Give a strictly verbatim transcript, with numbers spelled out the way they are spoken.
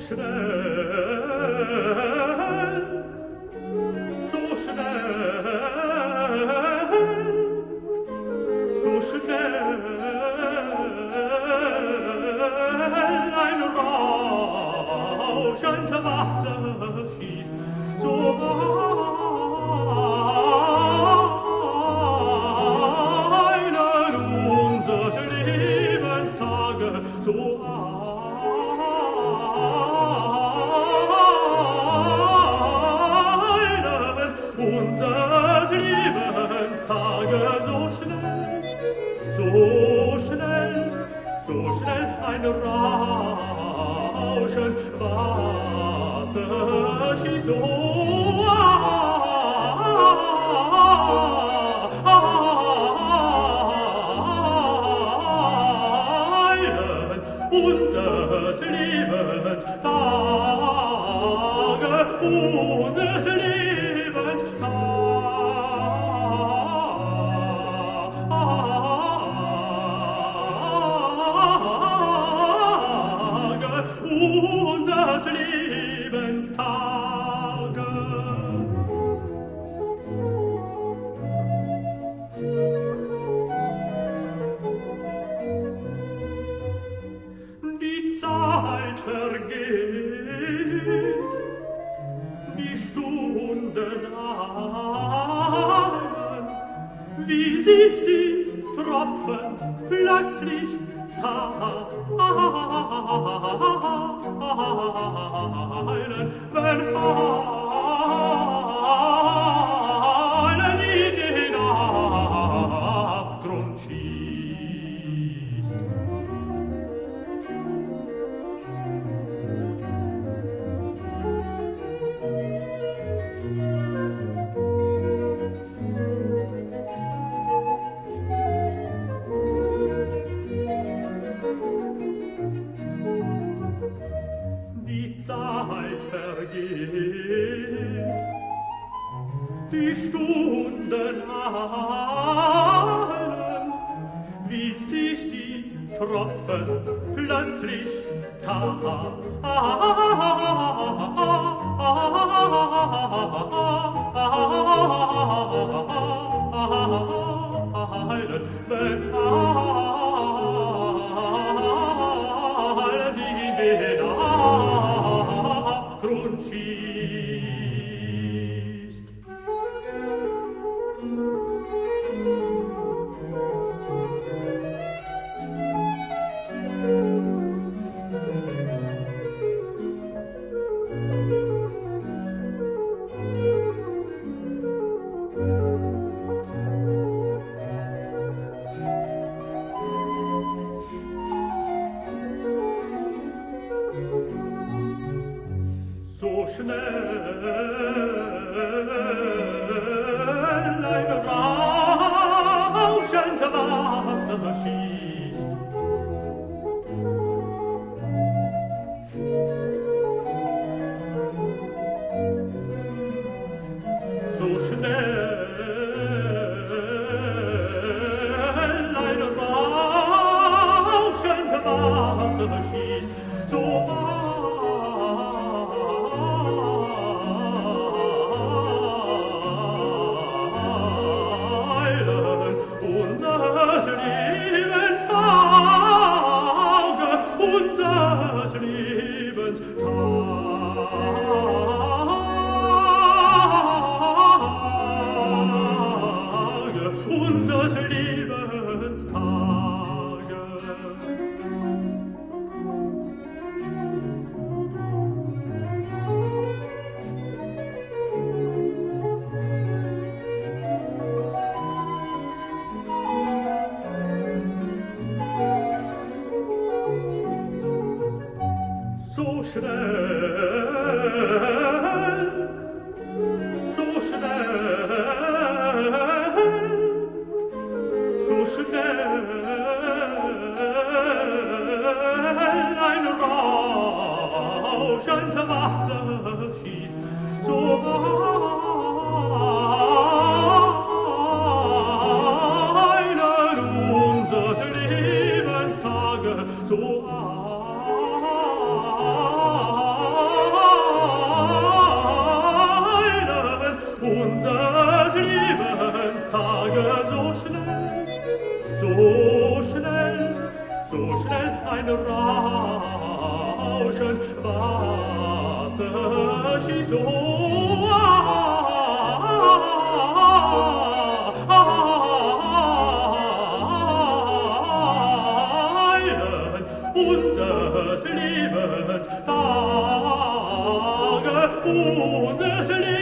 schnell, so schnell, so schnell ein rauschend Wasser schießt, so eilen unseres Lebenstage, so eilen unseres Lebenstage, so schnell, so schnell, so schnell ein rauschend Wasser schießt, so eilen unseres Lebenstage, unseres unseres Lebenstage. Die Zeit vergeht, die Stunden eilen, wie sich die Tropfen plötzlich teilen, wenn alle sie den Abgrund schießt. Zeit vergeht, die Stunden eilen, wie sich die Tropfen plötzlich teilen, wenn alle sie den Abgrund schießt. So schnell ein rauschend Wasser schießt, so schnell ein rauschend Wasser schießt, so unseres Lebenstage, unseres Lebenstage, unseres Lebenstage. So schnell, so schnell, so schnell ein rauschend Wasser schießt, so eilen unseres Lebenstage, so so schnell ein Rauschen, Wasser schießt so eilen unseres Lebens Tage, unseres Lebens